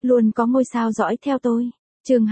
luôn có ngôi sao dõi theo tôi. Chương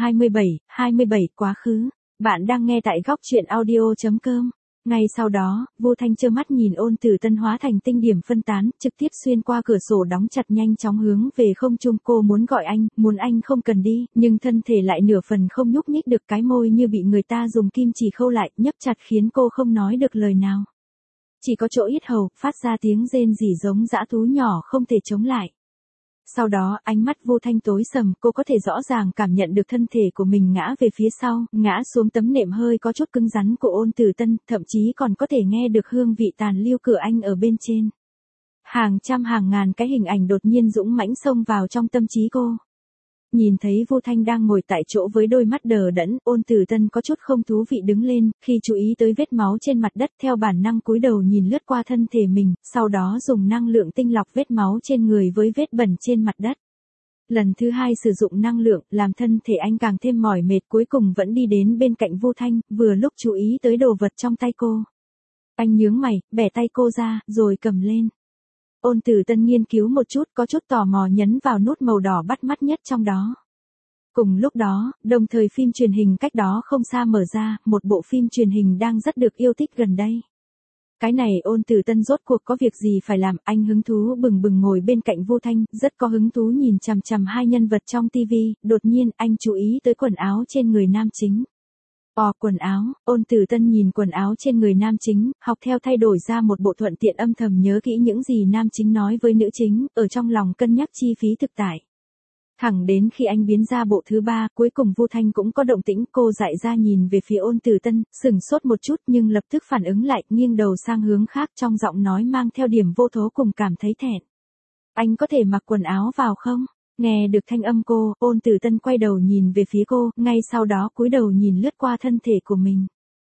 27 quá khứ. Bạn đang nghe tại góc truyện audio.com. Ngay sau đó, Vu Thanh trơ mắt nhìn Ôn Tử Tân hóa thành tinh điểm phân tán, trực tiếp xuyên qua cửa sổ đóng chặt nhanh chóng hướng về không trung. Cô muốn gọi anh, muốn anh không cần đi, nhưng thân thể lại nửa phần không nhúc nhích được, cái môi như bị người ta dùng kim chỉ khâu lại, nhấp chặt khiến cô không nói được lời nào. Chỉ có chỗ yết hầu, phát ra tiếng rên rỉ giống dã thú nhỏ không thể chống lại. Sau đó, ánh mắt Vu Thanh tối sầm, cô có thể rõ ràng cảm nhận được thân thể của mình ngã về phía sau, ngã xuống tấm nệm hơi có chút cứng rắn của Ôn Tử Tân, thậm chí còn có thể nghe được hương vị tàn lưu cửa anh ở bên trên. Hàng trăm hàng ngàn cái hình ảnh đột nhiên dũng mãnh xông vào trong tâm trí cô. Nhìn thấy Vu Thanh đang ngồi tại chỗ với đôi mắt đờ đẫn, Ôn Tử Tân có chút không thú vị đứng lên, khi chú ý tới vết máu trên mặt đất theo bản năng cúi đầu nhìn lướt qua thân thể mình, sau đó dùng năng lượng tinh lọc vết máu trên người với vết bẩn trên mặt đất. Lần thứ hai sử dụng năng lượng, làm thân thể anh càng thêm mỏi mệt, cuối cùng vẫn đi đến bên cạnh Vu Thanh, vừa lúc chú ý tới đồ vật trong tay cô. Anh nhướng mày, bẻ tay cô ra, rồi cầm lên. Ôn Tử Tân nghiên cứu một chút, có chút tò mò nhấn vào nút màu đỏ bắt mắt nhất trong đó. Cùng lúc đó, đồng thời phim truyền hình cách đó không xa mở ra, một bộ phim truyền hình đang rất được yêu thích gần đây. Cái này Ôn Tử Tân rốt cuộc có việc gì phải làm, anh hứng thú bừng bừng ngồi bên cạnh Vu Thanh, rất có hứng thú nhìn chằm chằm hai nhân vật trong tivi, đột nhiên anh chú ý tới quần áo trên người nam chính. Quần áo, Ôn Tử Tân nhìn quần áo trên người nam chính, học theo thay đổi ra một bộ, thuận tiện âm thầm nhớ kỹ những gì nam chính nói với nữ chính, ở trong lòng cân nhắc chi phí thực tại. Thẳng đến khi anh biến ra bộ thứ ba, cuối cùng Vu Thanh cũng có động tĩnh, cô dại ra nhìn về phía Ôn Tử Tân, sửng sốt một chút nhưng lập tức phản ứng lại, nghiêng đầu sang hướng khác, trong giọng nói mang theo điểm vô thố cùng cảm thấy thẹn. Anh có thể mặc quần áo vào không? Nghe được thanh âm cô, Ôn Tử Tân quay đầu nhìn về phía cô, ngay sau đó cúi đầu nhìn lướt qua thân thể của mình.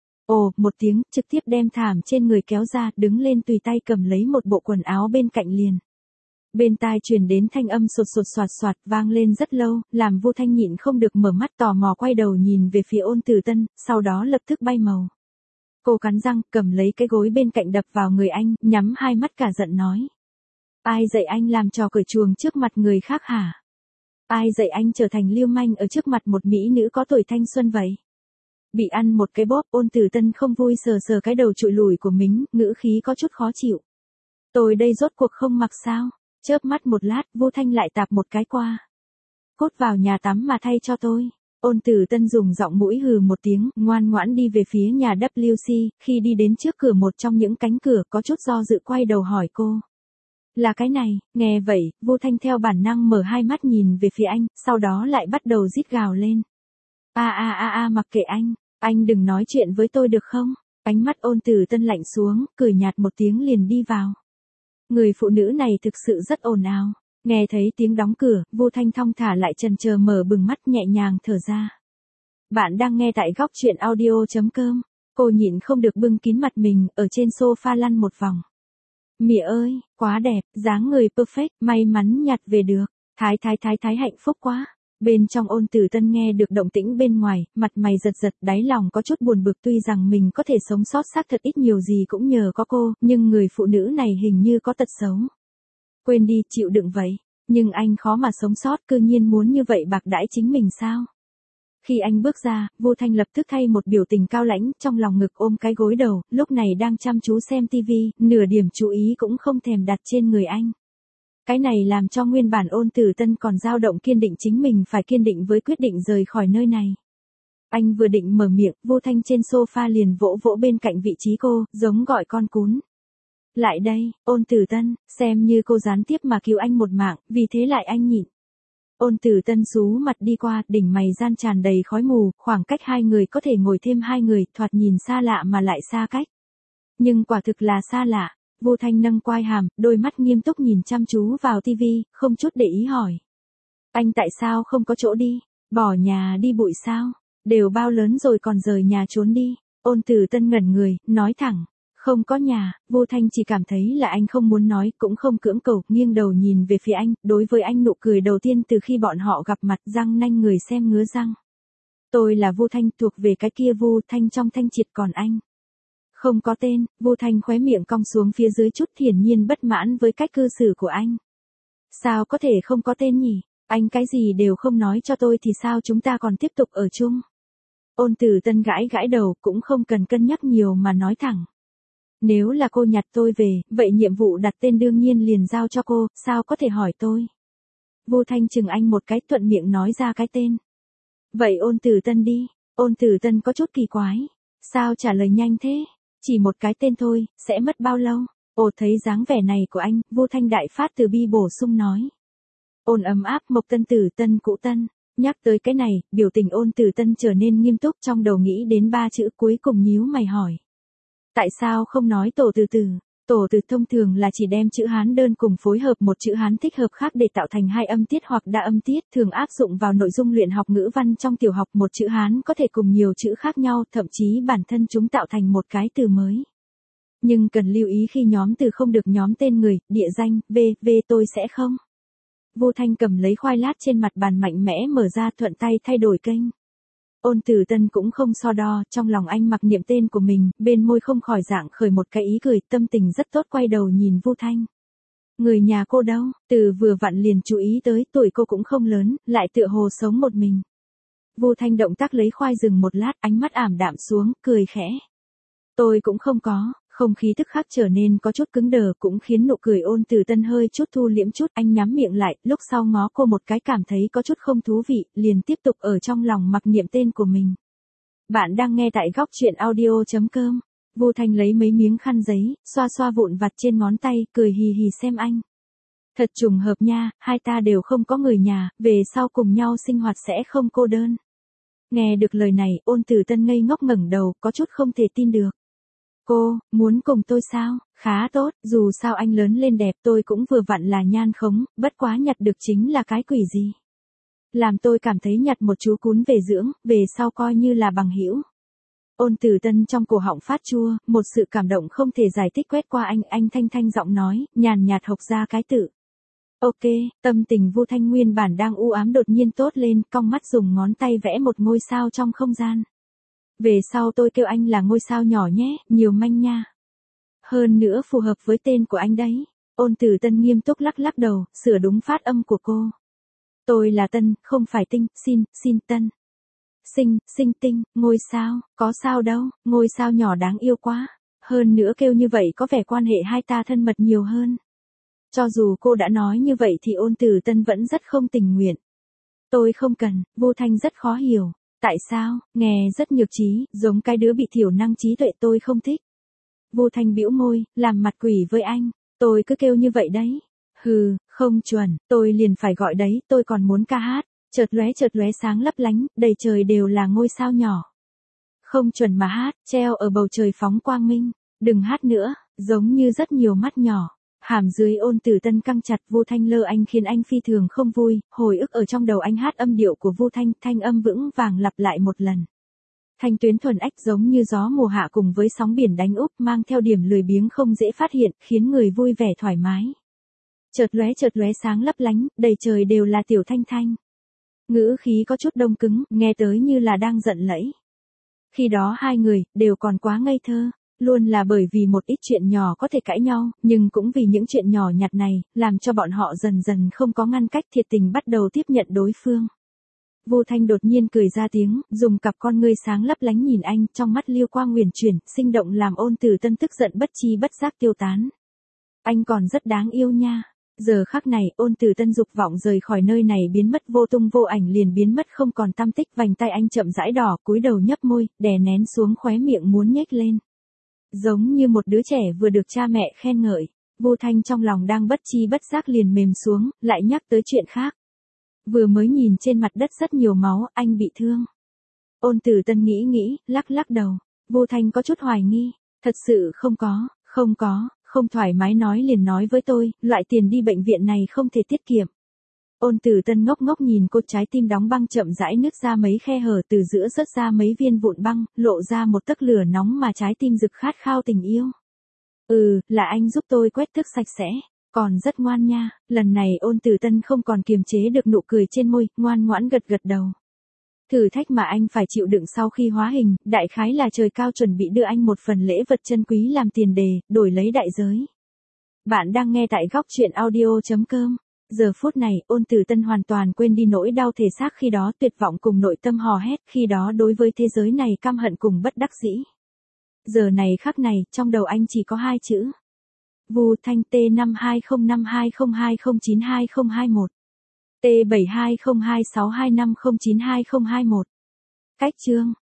Một tiếng, trực tiếp đem thảm trên người kéo ra, đứng lên tùy tay cầm lấy một bộ quần áo bên cạnh liền. Bên tai truyền đến thanh âm sột sột soạt soạt vang lên rất lâu, làm Vu Thanh nhịn không được mở mắt tò mò quay đầu nhìn về phía Ôn Tử Tân, sau đó lập tức bay màu. Cô cắn răng, cầm lấy cái gối bên cạnh đập vào người anh, nhắm hai mắt cả giận nói. Ai dạy anh làm trò cởi chuồng trước mặt người khác hả? Ai dạy anh trở thành lưu manh ở trước mặt một mỹ nữ có tuổi thanh xuân vậy? Bị ăn một cái bóp, Ôn Tử Tân không vui sờ sờ cái đầu trụi lùi của mình, ngữ khí có chút khó chịu. Tôi đây rốt cuộc không mặc sao? Chớp mắt một lát, Vu Thanh lại tạp một cái qua. Cốt vào nhà tắm mà thay cho tôi. Ôn Tử Tân dùng giọng mũi hừ một tiếng, ngoan ngoãn đi về phía nhà WC, khi đi đến trước cửa một trong những cánh cửa có chút do dự quay đầu hỏi cô. Là cái này, nghe vậy, Vu Thanh theo bản năng mở hai mắt nhìn về phía anh, sau đó lại bắt đầu rít gào lên. Mặc kệ anh đừng nói chuyện với tôi được không? Ánh mắt Ôn Tử Tân lạnh xuống, cười nhạt một tiếng liền đi vào. Người phụ nữ này thực sự rất ồn ào. Nghe thấy tiếng đóng cửa, Vu Thanh thong thả lại chần chờ mở bừng mắt nhẹ nhàng thở ra. Bạn đang nghe tại góc truyện audio.com. Cô nhịn không được bưng kín mặt mình, ở trên sofa lăn một vòng. Mẹ ơi, quá đẹp, dáng người perfect, may mắn nhặt về được. Thái hạnh phúc quá. Bên trong Ôn Tử Tân nghe được động tĩnh bên ngoài, mặt mày giật giật, đáy lòng có chút buồn bực, tuy rằng mình có thể sống sót xác thật ít nhiều gì cũng nhờ có cô, nhưng người phụ nữ này hình như có tật xấu. Quên đi, chịu đựng vậy. Nhưng anh khó mà sống sót, cư nhiên muốn như vậy bạc đãi chính mình sao? Khi anh bước ra, Vu Thanh lập tức thay một biểu tình cao lãnh, trong lòng ngực ôm cái gối đầu, lúc này đang chăm chú xem tivi, nửa điểm chú ý cũng không thèm đặt trên người anh. Cái này làm cho nguyên bản Ôn Tử Tân còn dao động kiên định chính mình phải kiên định với quyết định rời khỏi nơi này. Anh vừa định mở miệng, Vu Thanh trên sofa liền vỗ vỗ bên cạnh vị trí cô, giống gọi con cún. Lại đây, Ôn Tử Tân, xem như cô gián tiếp mà cứu anh một mạng, vì thế lại anh nhịn. Ôn Tử Tân xú mặt đi qua, đỉnh mày gian tràn đầy khói mù, khoảng cách hai người có thể ngồi thêm hai người, thoạt nhìn xa lạ mà lại xa cách. Nhưng quả thực là xa lạ. Vu Thanh nâng quai hàm, đôi mắt nghiêm túc nhìn chăm chú vào tivi, không chút để ý hỏi. Anh tại sao không có chỗ đi? Bỏ nhà đi bụi sao? Đều bao lớn rồi còn rời nhà trốn đi. Ôn Tử Tân ngẩn người, nói thẳng. Không có nhà. Vu Thanh chỉ cảm thấy là anh không muốn nói, cũng không cưỡng cầu, nghiêng đầu nhìn về phía anh, đối với anh nụ cười đầu tiên từ khi bọn họ gặp mặt, răng nanh người xem ngứa răng. Tôi là Vu Thanh, thuộc về cái kia Vu Thanh trong Thanh Triệt, còn anh. Không có tên. Vu Thanh khóe miệng cong xuống phía dưới chút, hiển nhiên bất mãn với cách cư xử của anh. Sao có thể không có tên nhỉ? Anh cái gì đều không nói cho tôi thì sao chúng ta còn tiếp tục ở chung? Ôn Tử Tân gãi gãi đầu, cũng không cần cân nhắc nhiều mà nói thẳng. Nếu là cô nhặt tôi về, vậy nhiệm vụ đặt tên đương nhiên liền giao cho cô, sao có thể hỏi tôi? Vu Thanh chừng anh một cái, thuận miệng nói ra cái tên. Vậy Ôn Tử Tân đi. Ôn Tử Tân có chút kỳ quái. Sao trả lời nhanh thế? Chỉ một cái tên thôi, sẽ mất bao lâu? Ồ, thấy dáng vẻ này của anh, Vu Thanh đại phát từ bi bổ sung nói. Ôn ấm áp, Mộc Tân Tử Tân Cũ Tân. Nhắc tới cái này, biểu tình Ôn Tử Tân trở nên nghiêm túc, trong đầu nghĩ đến 3 chữ cuối cùng nhíu mày hỏi. Tại sao không nói tổ từ từ? Tổ từ thông thường là chỉ đem chữ Hán đơn cùng phối hợp một chữ Hán thích hợp khác để tạo thành 2 âm tiết hoặc đa âm tiết, thường áp dụng vào nội dung luyện học ngữ văn trong tiểu học. Một chữ Hán có thể cùng nhiều chữ khác nhau, thậm chí bản thân chúng tạo thành một cái từ mới. Nhưng cần lưu ý khi nhóm từ không được nhóm tên người, địa danh, v tôi sẽ không. Vu Thanh cầm lấy khoai lát trên mặt bàn mạnh mẽ mở ra, thuận tay thay đổi kênh. Ôn Tử Tân cũng không so đo, trong lòng anh mặc niệm tên của mình, bên môi không khỏi dạng khởi một cái ý cười, tâm tình rất tốt, quay đầu nhìn Vu Thanh. Người nhà cô đâu? Từ vừa vặn liền chú ý tới, tuổi cô cũng không lớn, lại tựa hồ sống một mình. Vu Thanh động tác lấy khoai dừng một lát, ánh mắt ảm đạm xuống, cười khẽ. Tôi cũng không có. Không khí tức khắc trở nên có chút cứng đờ, cũng khiến nụ cười Ôn Tử Tân hơi chút thu liễm chút. Anh nhắm miệng lại, lúc sau ngó cô một cái, cảm thấy có chút không thú vị, liền tiếp tục ở trong lòng mặc niệm tên của mình. Bạn đang nghe tại góc truyện audio.com. Vu Thanh lấy mấy miếng khăn giấy, xoa xoa vụn vặt trên ngón tay, cười hì hì xem anh. Thật trùng hợp nha, hai ta đều không có người nhà, về sau cùng nhau sinh hoạt sẽ không cô đơn. Nghe được lời này, Ôn Tử Tân ngây ngốc ngẩng đầu, có chút không thể tin được. Cô, muốn cùng tôi sao? Khá tốt, dù sao anh lớn lên đẹp, tôi cũng vừa vặn là nhan khống, bất quá nhặt được chính là cái quỷ gì. Làm tôi cảm thấy nhặt một chú cún về dưỡng, về sau coi như là bằng hữu. Ôn Tử Tân trong cổ họng phát chua, một sự cảm động không thể giải thích quét qua anh thanh thanh giọng nói, nhàn nhạt học ra cái tự. Ok, tâm tình Vu Thanh nguyên bản đang u ám đột nhiên tốt lên, cong mắt dùng ngón tay vẽ một ngôi sao trong không gian. Về sau tôi kêu anh là ngôi sao nhỏ nhé, nhiều manh nha. Hơn nữa phù hợp với tên của anh đấy. Ôn Tử Tân nghiêm túc lắc lắc đầu, sửa đúng phát âm của cô. Tôi là Tân, không phải Tinh, xin Tân. Sinh Tinh, ngôi sao, có sao đâu, ngôi sao nhỏ đáng yêu quá. Hơn nữa kêu như vậy có vẻ quan hệ hai ta thân mật nhiều hơn. Cho dù cô đã nói như vậy thì Ôn Tử Tân vẫn rất không tình nguyện. Tôi không cần, Vu Thanh rất khó hiểu. Tại sao, nghe rất nhược trí, giống cái đứa bị thiểu năng trí tuệ, tôi không thích. Vu Thanh bĩu môi, làm mặt quỷ với anh, tôi cứ kêu như vậy đấy. Hừ, không chuẩn, tôi liền phải gọi đấy, tôi còn muốn ca hát. Chợt lóe sáng lấp lánh, đầy trời đều là ngôi sao nhỏ. Không chuẩn mà hát, treo ở bầu trời phóng quang minh. Đừng hát nữa, giống như rất nhiều mắt nhỏ. Hàm dưới Ôn Tử Tân căng chặt, Vu Thanh lơ anh khiến anh phi thường không vui, hồi ức ở trong đầu anh hát âm điệu của Vu Thanh, thanh âm vững vàng lặp lại một lần. Thanh tuyến thuần ách giống như gió mùa hạ cùng với sóng biển đánh úp, mang theo điểm lười biếng không dễ phát hiện, khiến người vui vẻ thoải mái. Chợt lóe sáng lấp lánh, đầy trời đều là Tiểu Thanh Thanh. Ngữ khí có chút đông cứng, nghe tới như là đang giận lẫy. Khi đó hai người đều còn quá ngây thơ. Luôn là bởi vì một ít chuyện nhỏ có thể cãi nhau, nhưng cũng vì những chuyện nhỏ nhặt này, làm cho bọn họ dần dần không có ngăn cách, thiệt tình bắt đầu tiếp nhận đối phương. Vu Thanh đột nhiên cười ra tiếng, dùng cặp con ngươi sáng lấp lánh nhìn anh, trong mắt liêu quang huyền chuyển, sinh động làm Ôn Tử Tân tức giận bất chi bất giác tiêu tán. Anh còn rất đáng yêu nha. Giờ khắc này, Ôn Tử Tân dục vọng rời khỏi nơi này biến mất vô tung vô ảnh, liền biến mất không còn tăm tích. Vành tay anh chậm rãi đỏ, cúi đầu nhấp môi, đè nén xuống khóe miệng muốn nhếch lên. Giống như một đứa trẻ vừa được cha mẹ khen ngợi, Vu Thanh trong lòng đang bất chi bất giác liền mềm xuống, lại nhắc tới chuyện khác. Vừa mới nhìn trên mặt đất rất nhiều máu, anh bị thương. Ôn Tử Tân nghĩ, lắc đầu. Vu Thanh có chút hoài nghi, thật sự không có, không thoải mái nói liền nói với tôi, loại tiền đi bệnh viện này không thể tiết kiệm. Ôn Tử Tân ngốc nhìn cô, trái tim đóng băng chậm rãi nứt ra mấy khe hở, từ giữa rớt ra mấy viên vụn băng, lộ ra một tấc lửa nóng mà trái tim rực khát khao tình yêu. Là anh giúp tôi quét thức sạch sẽ, còn rất ngoan nha. Lần này Ôn Tử Tân không còn kiềm chế được nụ cười trên môi, ngoan ngoãn gật đầu. Thử thách mà anh phải chịu đựng sau khi hóa hình, đại khái là trời cao chuẩn bị đưa anh một phần lễ vật chân quý làm tiền đề, đổi lấy đại giới. Bạn đang nghe tại góc truyện audio.com. Giờ phút này, Ôn Tử Tân hoàn toàn quên đi nỗi đau thể xác khi đó, tuyệt vọng cùng nội tâm hò hét khi đó đối với thế giới này căm hận cùng bất đắc dĩ. Giờ này khắc này, trong đầu anh chỉ có hai chữ. Vu Thanh T52052020922021. T72026250922021. Cách chương